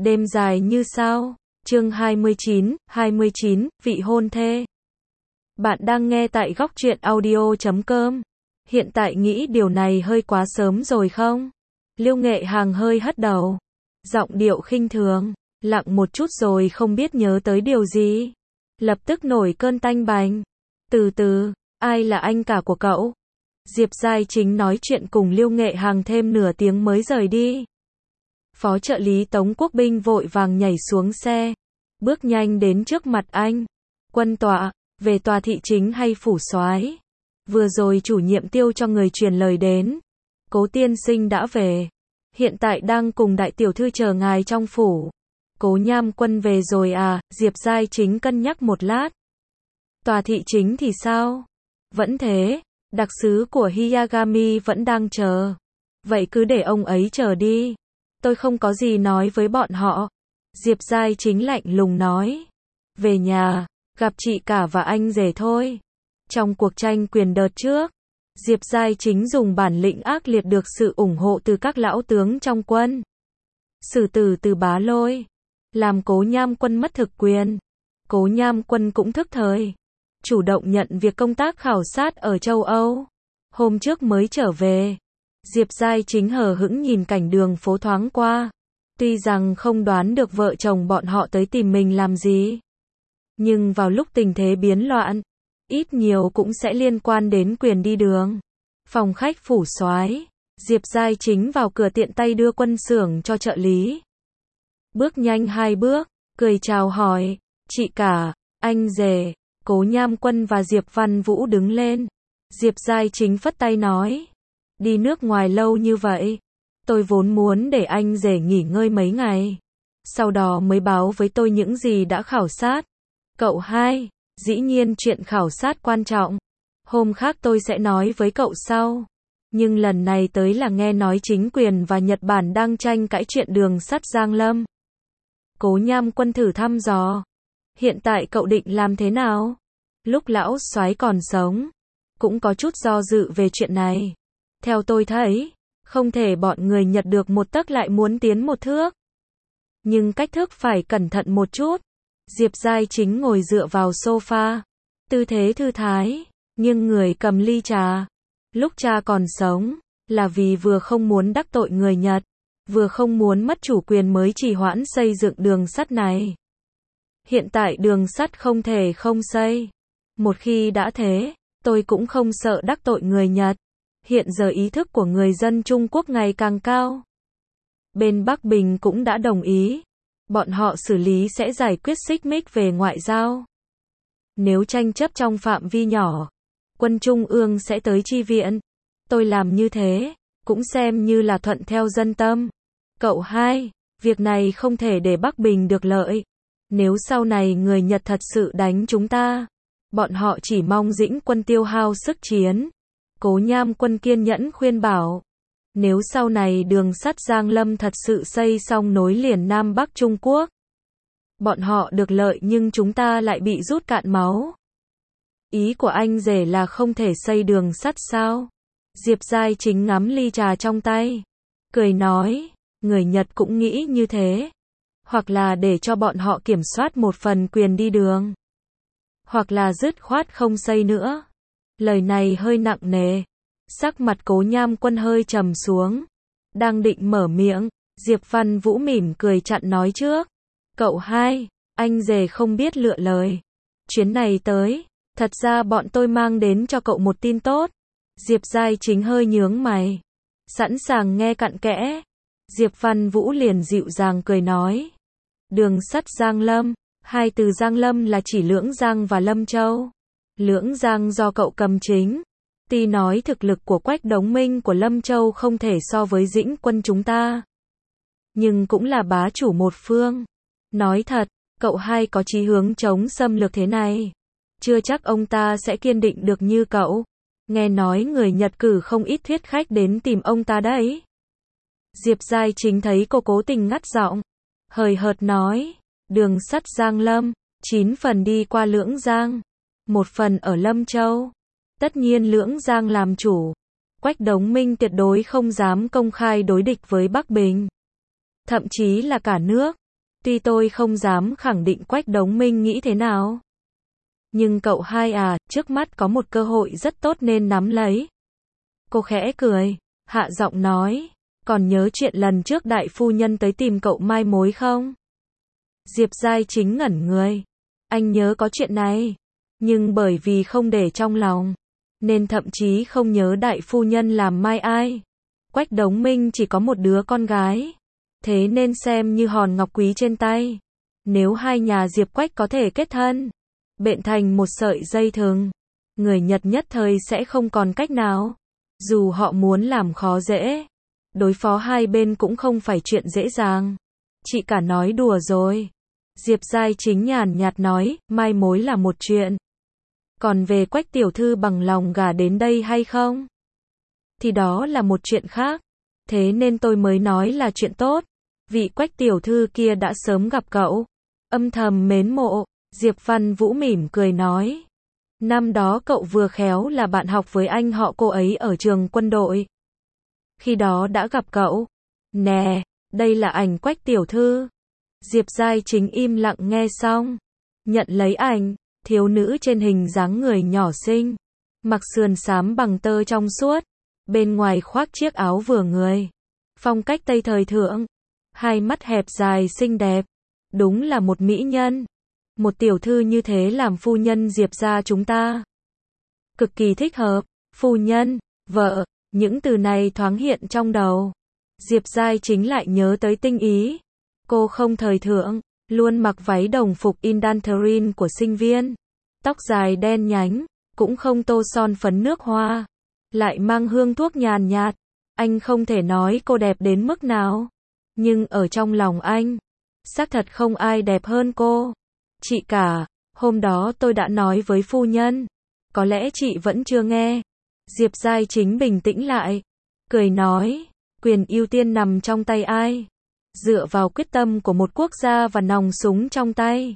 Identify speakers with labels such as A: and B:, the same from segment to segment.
A: Đêm dài như sao. Chương 29, vị hôn thê. Bạn đang nghe tại góc truyện audio.com. Hiện tại nghĩ điều này hơi quá sớm rồi không? Liêu Nghệ Hàng hơi hất đầu. Giọng điệu khinh thường. Lặng một chút rồi không biết nhớ tới điều gì. Lập tức nổi cơn tanh bành. Từ từ, ai là anh cả của cậu? Diệp Giai Chính nói chuyện cùng Liêu Nghệ Hàng thêm nửa tiếng mới rời đi. Phó trợ lý Tống Quốc Binh vội vàng nhảy xuống xe, bước nhanh đến trước mặt anh. Quân tọa, về tòa thị chính hay phủ soái? Vừa rồi chủ nhiệm Tiêu cho người truyền lời đến. Cố tiên sinh đã về. Hiện tại đang cùng đại tiểu thư chờ ngài trong phủ. Cố Nham Quân về rồi à? Diệp Giai Chính cân nhắc một lát. Tòa thị chính thì sao? Vẫn thế, đặc sứ của Hiyagami vẫn đang chờ. Vậy cứ để ông ấy chờ đi. Tôi không có gì nói với bọn họ. Diệp Giai Chính lạnh lùng nói. Về nhà, gặp chị cả và anh rể thôi. Trong cuộc tranh quyền đợt trước, Diệp Giai Chính dùng bản lĩnh ác liệt được sự ủng hộ từ các lão tướng trong quân. Xử tử từ Bá Lôi, làm Cố Nham Quân mất thực quyền. Cố Nham Quân cũng thức thời, chủ động nhận việc công tác khảo sát ở châu Âu. Hôm trước mới trở về. Diệp Giai Chính hờ hững nhìn cảnh đường phố thoáng qua. Tuy rằng không đoán được vợ chồng bọn họ tới tìm mình làm gì, nhưng vào lúc tình thế biến loạn, ít nhiều cũng sẽ liên quan đến quyền đi đường. Phòng khách phủ soái, Diệp Giai Chính vào cửa tiện tay đưa quân xưởng cho trợ lý. Bước nhanh 2 bước, cười chào hỏi, chị cả, anh rể. Cố Nham Quân và Diệp Văn Vũ đứng lên. Diệp Giai Chính phất tay nói, đi nước ngoài lâu như vậy, tôi vốn muốn để anh rể nghỉ ngơi mấy ngày, sau đó mới báo với tôi những gì đã khảo sát. Cậu hai, dĩ nhiên chuyện khảo sát quan trọng. Hôm khác tôi sẽ nói với cậu sau. Nhưng lần này tới là nghe nói chính quyền và Nhật Bản đang tranh cãi chuyện đường sắt Giang Lâm. Cố Nham Quân thử thăm dò. Hiện tại cậu định làm thế nào? Lúc lão soái còn sống, cũng có chút do dự về chuyện này. Theo tôi thấy, không thể bọn người Nhật được một tấc lại muốn tiến một thước. Nhưng cách thức phải cẩn thận một chút. Diệp Giai Chính ngồi dựa vào sofa, tư thế thư thái, nhưng người cầm ly trà. Lúc cha còn sống, là vì vừa không muốn đắc tội người Nhật, vừa không muốn mất chủ quyền mới trì hoãn xây dựng đường sắt này. Hiện tại đường sắt không thể không xây. Một khi đã thế, tôi cũng không sợ đắc tội người Nhật. Hiện giờ ý thức của người dân Trung Quốc ngày càng cao. Bên Bắc Bình cũng đã đồng ý. Bọn họ xử lý sẽ giải quyết xích mích về ngoại giao. Nếu tranh chấp trong phạm vi nhỏ, quân Trung ương sẽ tới chi viện. Tôi làm như thế, cũng xem như là thuận theo dân tâm. Cậu hai, việc này không thể để Bắc Bình được lợi. Nếu sau này người Nhật thật sự đánh chúng ta, bọn họ chỉ mong Dĩnh Quân tiêu hao sức chiến. Cố Nham Quân kiên nhẫn khuyên bảo. Nếu sau này đường sắt Giang Lâm thật sự xây xong nối liền Nam Bắc Trung Quốc, bọn họ được lợi nhưng chúng ta lại bị rút cạn máu. Ý của anh rể là không thể xây đường sắt sao? Diệp Giai Chính ngắm ly trà trong tay, cười nói, người Nhật cũng nghĩ như thế. Hoặc là để cho bọn họ kiểm soát một phần quyền đi đường, hoặc là dứt khoát không xây nữa. Lời này hơi nặng nề. Sắc mặt Cố Nham Quân hơi trầm xuống. Đang định mở miệng, Diệp Văn Vũ mỉm cười chặn nói trước. Cậu hai, anh rể không biết lựa lời. Chuyến này tới, thật ra bọn tôi mang đến cho cậu một tin tốt. Diệp Giai Chính hơi nhướng mày, sẵn sàng nghe cặn kẽ. Diệp Văn Vũ liền dịu dàng cười nói. Đường sắt Giang Lâm, hai từ Giang Lâm là chỉ Lưỡng Giang và Lâm Châu. Lưỡng Giang do cậu cầm chính. Tuy nói thực lực của Quách Đống Minh của Lâm Châu không thể so với Dĩnh Quân chúng ta, nhưng cũng là bá chủ một phương. Nói thật, cậu hai có chí hướng chống xâm lược thế này, chưa chắc ông ta sẽ kiên định được như cậu. Nghe nói người Nhật cử không ít thuyết khách đến tìm ông ta đấy. Diệp Giai Chính thấy cô cố tình ngắt giọng, hời hợt nói, đường sắt Giang Lâm, 9 phần đi qua Lưỡng Giang, 1 phần ở Lâm Châu. Tất nhiên Lưỡng Giang làm chủ. Quách Đống Minh tuyệt đối không dám công khai đối địch với Bắc Bình. Thậm chí là cả nước. Tuy tôi không dám khẳng định Quách Đống Minh nghĩ thế nào. Nhưng cậu hai à, trước mắt có một cơ hội rất tốt nên nắm lấy. Cô khẽ cười, hạ giọng nói, còn nhớ chuyện lần trước đại phu nhân tới tìm cậu mai mối không? Diệp Giai Chính ngẩn người. Anh nhớ có chuyện này, nhưng bởi vì không để trong lòng, nên thậm chí không nhớ đại phu nhân làm mai ai. Quách Đống Minh chỉ có một đứa con gái, thế nên xem như hòn ngọc quý trên tay. Nếu hai nhà Diệp Quách có thể kết thân, bện thành một sợi dây thừng, người Nhật nhất thời sẽ không còn cách nào. Dù họ muốn làm khó dễ, đối phó hai bên cũng không phải chuyện dễ dàng. Chị cả nói đùa rồi. Diệp Giai Chính nhàn nhạt nói, mai mối là một chuyện. Còn về Quách tiểu thư bằng lòng gả đến đây hay không? Thì đó là một chuyện khác. Thế nên tôi mới nói là chuyện tốt. Vị Quách tiểu thư kia đã sớm gặp cậu. Âm thầm mến mộ. Diệp Văn Vũ mỉm cười nói. Năm đó cậu vừa khéo là bạn học với anh họ cô ấy ở trường quân đội. Khi đó đã gặp cậu. Nè, đây là ảnh Quách tiểu thư. Diệp Giai Chính im lặng nghe xong. Nhận lấy ảnh, thiếu nữ trên hình dáng người nhỏ xinh. Mặc sườn xám bằng tơ trong suốt. Bên ngoài khoác chiếc áo vừa người. Phong cách Tây thời thượng. Hai mắt hẹp dài xinh đẹp. Đúng là một mỹ nhân. Một tiểu thư như thế làm phu nhân Diệp gia chúng ta. Cực kỳ thích hợp. Phu nhân, vợ, những từ này thoáng hiện trong đầu. Diệp Giai Chính lại nhớ tới Tinh Ý. Cô không thời thượng, luôn mặc váy đồng phục indantarin của sinh viên. Tóc dài đen nhánh, cũng không tô son phấn nước hoa. Lại mang hương thuốc nhàn nhạt. Anh không thể nói cô đẹp đến mức nào. Nhưng ở trong lòng anh, xác thật không ai đẹp hơn cô. Chị cả, hôm đó tôi đã nói với phu nhân. Có lẽ chị vẫn chưa nghe. Diệp Giai Chính bình tĩnh lại. Cười nói, quyền ưu tiên nằm trong tay ai? Dựa vào quyết tâm của một quốc gia và nòng súng trong tay.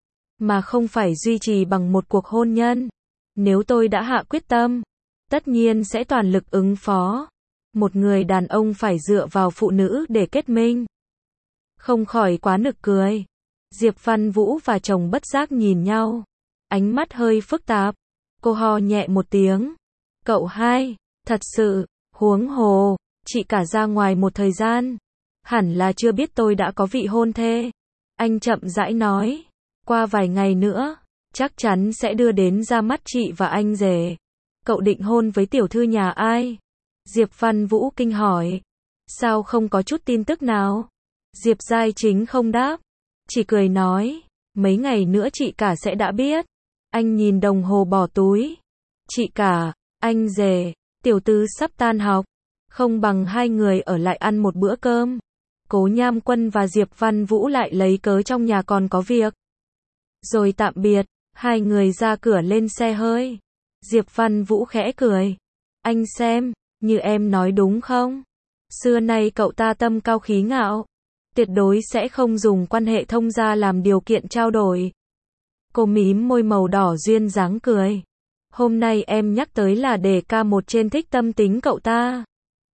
A: Mà không phải duy trì bằng một cuộc hôn nhân. Nếu tôi đã hạ quyết tâm, tất nhiên sẽ toàn lực ứng phó. Một người đàn ông phải dựa vào phụ nữ để kết minh. Không khỏi quá nực cười. Diệp Văn Vũ và chồng bất giác nhìn nhau. Ánh mắt hơi phức tạp. Cô ho nhẹ một tiếng. Cậu hai, thật sự, huống hồ, chị cả ra ngoài một thời gian. Hẳn là chưa biết tôi đã có vị hôn thê. Anh chậm rãi nói. Qua vài ngày nữa, chắc chắn sẽ đưa đến ra mắt chị và anh rể. Cậu định hôn với tiểu thư nhà ai? Diệp Văn Vũ kinh hỏi. Sao không có chút tin tức nào? Diệp Giai Chính không đáp. Chỉ cười nói. Mấy ngày nữa chị cả sẽ đã biết. Anh nhìn đồng hồ bỏ túi. Chị cả, anh rể, tiểu tư sắp tan học. Không bằng hai người ở lại ăn một bữa cơm. Cố Nham Quân và Diệp Văn Vũ lại lấy cớ trong nhà còn có việc. Rồi tạm biệt, hai người ra cửa lên xe hơi. Diệp Văn Vũ khẽ cười. Anh xem, như em nói đúng không? Xưa nay cậu ta tâm cao khí ngạo. Tuyệt đối sẽ không dùng quan hệ thông gia làm điều kiện trao đổi. Cô mím môi màu đỏ duyên dáng cười. Hôm nay em nhắc tới là để ca một trên thích tâm tính cậu ta.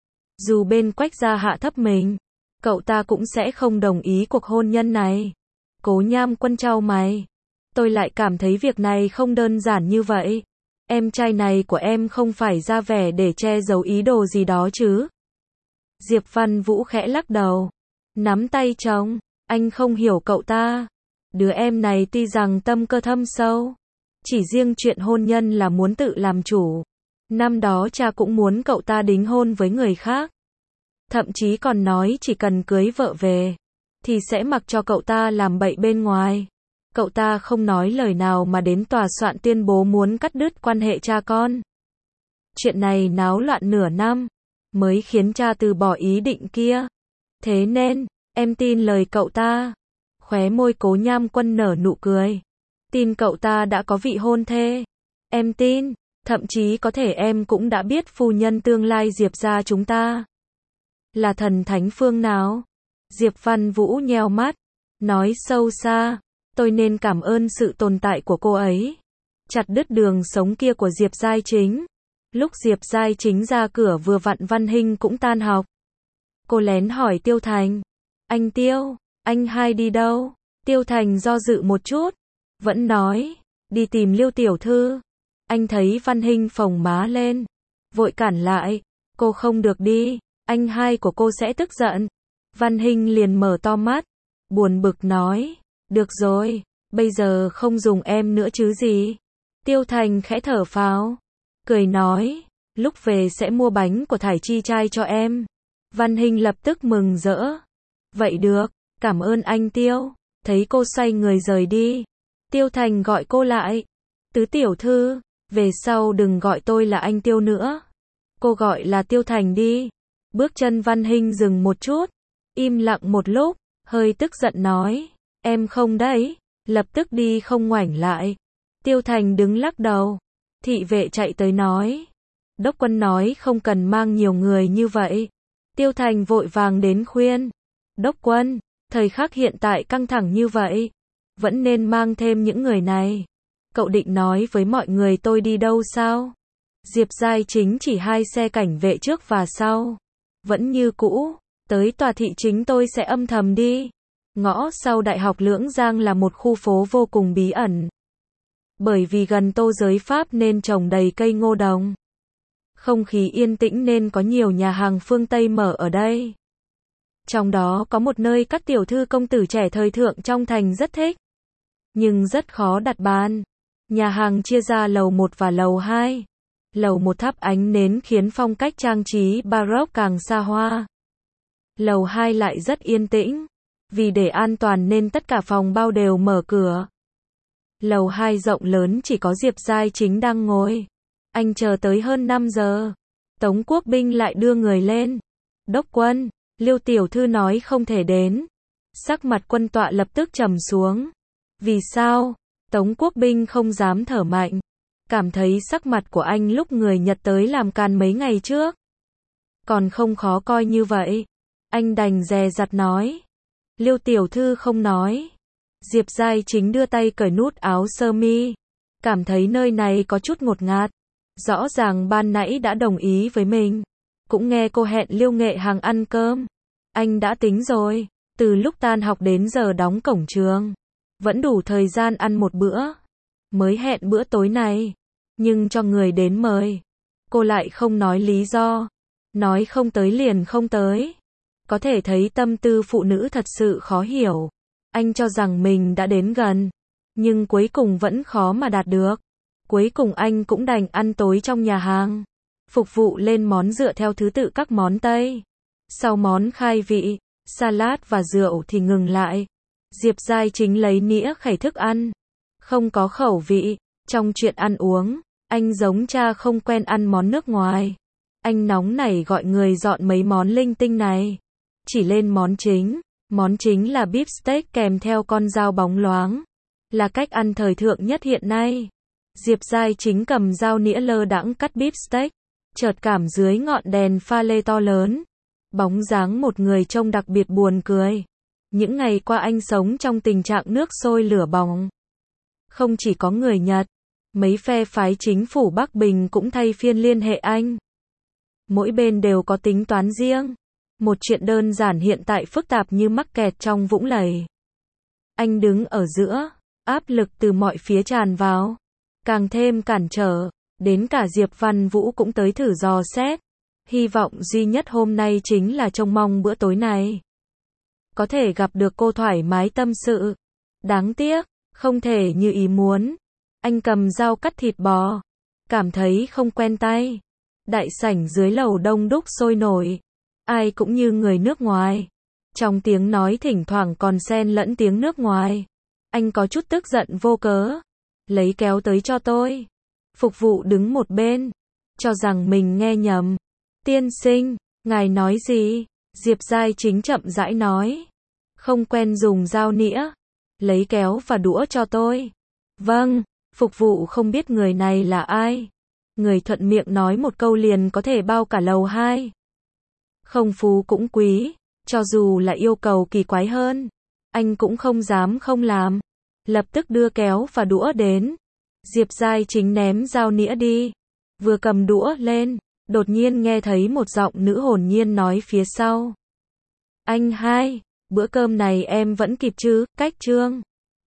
A: Dù bên Quách gia hạ thấp mình, cậu ta cũng sẽ không đồng ý cuộc hôn nhân này. Cố Nham Quân chau mày. Tôi lại cảm thấy việc này không đơn giản như vậy. Em trai này của em không phải ra vẻ để che giấu ý đồ gì đó chứ? Diệp Văn Vũ khẽ lắc đầu. Nắm tay chồng, anh không hiểu cậu ta. Đứa em này tuy rằng tâm cơ thâm sâu, chỉ riêng chuyện hôn nhân là muốn tự làm chủ. Năm đó cha cũng muốn cậu ta đính hôn với người khác. Thậm chí còn nói chỉ cần cưới vợ về, thì sẽ mặc cho cậu ta làm bậy bên ngoài. Cậu ta không nói lời nào mà đến tòa soạn tuyên bố muốn cắt đứt quan hệ cha con. Chuyện này náo loạn nửa năm, mới khiến cha từ bỏ ý định kia. Thế nên, em tin lời cậu ta. Khóe môi Cố Nham Quân nở nụ cười. Tin cậu ta đã có vị hôn thê. Em tin, thậm chí có thể em cũng đã biết phu nhân tương lai Diệp gia chúng ta là thần thánh phương nào. Diệp Văn Vũ nheo mắt, nói sâu xa, tôi nên cảm ơn sự tồn tại của cô ấy. Chặt đứt đường sống kia của Diệp Giai Chính. Lúc Diệp Giai Chính ra cửa vừa vặn Văn Hinh cũng tan học. Cô lén hỏi Tiêu Thành. Anh Tiêu, Anh hai đi đâu? Tiêu Thành do dự một chút, vẫn nói, đi tìm Liêu tiểu thư. Anh thấy Văn Hinh phồng má lên, vội cản lại, cô không được đi, anh hai của cô sẽ tức giận. Văn Hinh liền mở to mắt, buồn bực nói, được rồi, bây giờ không dùng em nữa chứ gì. Tiêu Thành khẽ thở phào, cười nói, lúc về sẽ mua bánh của Thải Chi trai cho em. Văn Hinh lập tức mừng rỡ, vậy được, cảm ơn anh Tiêu. Thấy cô xoay người rời đi, Tiêu Thành gọi cô lại, Tứ tiểu thư, về sau đừng gọi tôi là anh Tiêu nữa. Cô gọi là Tiêu Thành đi. Bước chân Văn Hinh dừng một chút, im lặng một lúc, hơi tức giận nói, em không đấy, lập tức đi không ngoảnh lại. Tiêu Thành đứng lắc đầu, thị vệ chạy tới nói, đốc quân nói không cần mang nhiều người như vậy. Tiêu Thành vội vàng đến khuyên, đốc quân, thời khắc hiện tại căng thẳng như vậy, vẫn nên mang thêm những người này. Cậu định nói với mọi người tôi đi đâu sao? Diệp Giai Chính chỉ 2 xe cảnh vệ trước và sau. Vẫn như cũ, tới tòa thị chính tôi sẽ âm thầm đi. Ngõ sau Đại học Lưỡng Giang là một khu phố vô cùng bí ẩn. Bởi vì gần tô giới Pháp nên trồng đầy cây ngô đồng. Không khí yên tĩnh nên có nhiều nhà hàng phương Tây mở ở đây. Trong đó có một nơi các tiểu thư công tử trẻ thời thượng trong thành rất thích. Nhưng rất khó đặt bàn. Nhà hàng chia ra lầu 1 và lầu 2. Lầu 1 thắp ánh nến khiến phong cách trang trí Baroque càng xa hoa. Lầu 2 lại rất yên tĩnh. Vì để an toàn nên tất cả phòng bao đều mở cửa. Lầu 2 rộng lớn chỉ có Diệp Giai Chính đang ngồi. Anh chờ tới hơn 5 giờ. Tống Quốc Binh lại đưa người lên. Đốc quân, Liêu tiểu thư nói không thể đến. Sắc mặt quân tọa lập tức trầm xuống. Vì sao? Tống Quốc Binh không dám thở mạnh. Cảm thấy sắc mặt của anh lúc người Nhật tới làm càn mấy ngày trước còn không khó coi như vậy. Anh đành dè dặt nói. Liêu tiểu thư không nói. Diệp Giai Chính đưa tay cởi nút áo sơ mi. Cảm thấy nơi này có chút ngột ngạt. Rõ ràng ban nãy đã đồng ý với mình. Cũng nghe cô hẹn Liêu Nghệ Hàng ăn cơm. Anh đã tính rồi. Từ lúc tan học đến giờ đóng cổng trường. Vẫn đủ thời gian ăn một bữa. Mới hẹn bữa tối này. Nhưng cho người đến mời. Cô lại không nói lý do. Nói không tới liền không tới. Có thể thấy tâm tư phụ nữ thật sự khó hiểu. Anh cho rằng mình đã đến gần. Nhưng cuối cùng vẫn khó mà đạt được. Cuối cùng anh cũng đành ăn tối trong nhà hàng. Phục vụ lên món dựa theo thứ tự các món Tây. Sau món khai vị, salad và rượu thì ngừng lại. Diệp Giai Chính lấy nĩa khẩy thức ăn. Không có khẩu vị. Trong chuyện ăn uống, anh giống cha không quen ăn món nước ngoài. Anh nóng nảy gọi người dọn mấy món linh tinh này. Chỉ lên món chính. Món chính là beef steak kèm theo con dao bóng loáng. Là cách ăn thời thượng nhất hiện nay. Diệp Giai Chính cầm dao nĩa lơ đãng cắt beef steak. Chợt cảm dưới ngọn đèn pha lê to lớn. Bóng dáng một người trông đặc biệt buồn cười. Những ngày qua anh sống trong tình trạng nước sôi lửa bỏng. Không chỉ có người Nhật, mấy phe phái chính phủ Bắc Bình cũng thay phiên liên hệ anh. Mỗi bên đều có tính toán riêng. Một chuyện đơn giản hiện tại phức tạp như mắc kẹt trong vũng lầy. Anh đứng ở giữa, áp lực từ mọi phía tràn vào. Càng thêm cản trở, đến cả Diệp Văn Vũ cũng tới thử dò xét. Hy vọng duy nhất hôm nay chính là trông mong bữa tối này có thể gặp được cô thoải mái tâm sự. Đáng tiếc, không thể như ý muốn. Anh cầm dao cắt thịt bò, cảm thấy không quen tay. Đại sảnh dưới lầu đông đúc sôi nổi. Ai cũng như người nước ngoài. Trong tiếng nói thỉnh thoảng còn xen lẫn tiếng nước ngoài. Anh có chút tức giận vô cớ. Lấy kéo tới cho tôi. Phục vụ đứng một bên, cho rằng mình nghe nhầm. Tiên sinh, ngài nói gì? Diệp Giai Chính chậm rãi nói. Không quen dùng dao nĩa. Lấy kéo và đũa cho tôi. Vâng, phục vụ không biết người này là ai. Người thuận miệng nói một câu liền có thể bao cả lầu 2. Không phú cũng quý, cho dù là yêu cầu kỳ quái hơn. Anh cũng không dám không làm. Lập tức đưa kéo và đũa đến. Diệp Giai Chính ném dao nĩa đi. Vừa cầm đũa lên, đột nhiên nghe thấy một giọng nữ hồn nhiên nói phía sau. Anh hai, bữa cơm này em vẫn kịp chứ, cách chương.